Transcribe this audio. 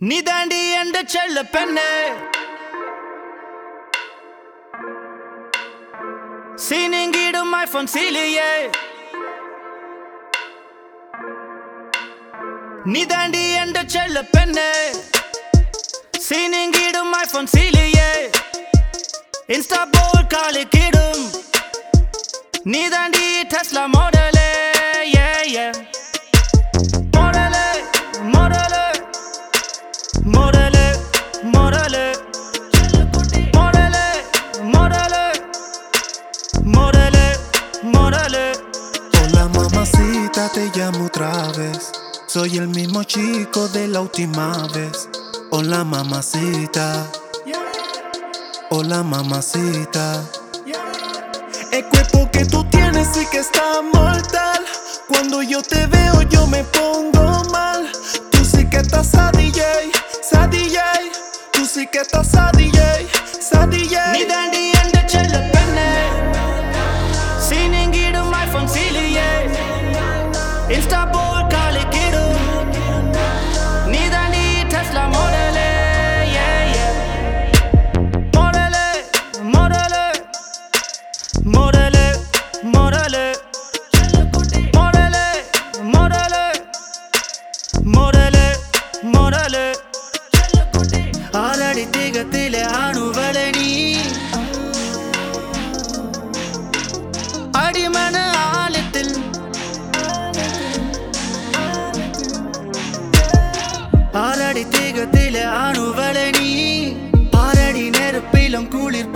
நீதாண்டி என்ற செல்ல பெண்ணே சீனிங்கிடும் ஐபோன் சீலியே நீதாண்டி என்ற செல்ல பெண்ணே சீனிங்கிடும் ஐபோன் சீலியே இன்ஸ்டா போல் காலிக்கிடும் நீதாண்டி டெஸ்லா மாடலே மாடலே மாடலே மாடலே மாடலே மாடலே மாடலே மாடலே. Hola mamacita, te llamo otra vez. Soy el mismo chico de la última vez. Hola mamacita. Hola mamacita. El cuerpo que tú tienes sí que está mortal. Cuando yo te veo yo me pongo mal. Tú sí que estás a DJ, sa DJ. Tú sí que estás a DJ, sa DJ. நீதாண்டி என்ற செல்ல பெண்ணே சீனிங்கிடும் iPhone சீலியே Insta போல் காலிக்கிடும் நீதாண்டி Tesla மாடலே மாடலே மாடலே மாடலே மாடலே மாடலே மாடலே மாடலே மாடலே. ஆறடி திகத்திலே ஆணுவளே நீ அடிமன ஆழத்தில் ஆறடி திகத்திலே ஆணுவளே நீ பாரடி நெருப்பிலும் குளிர்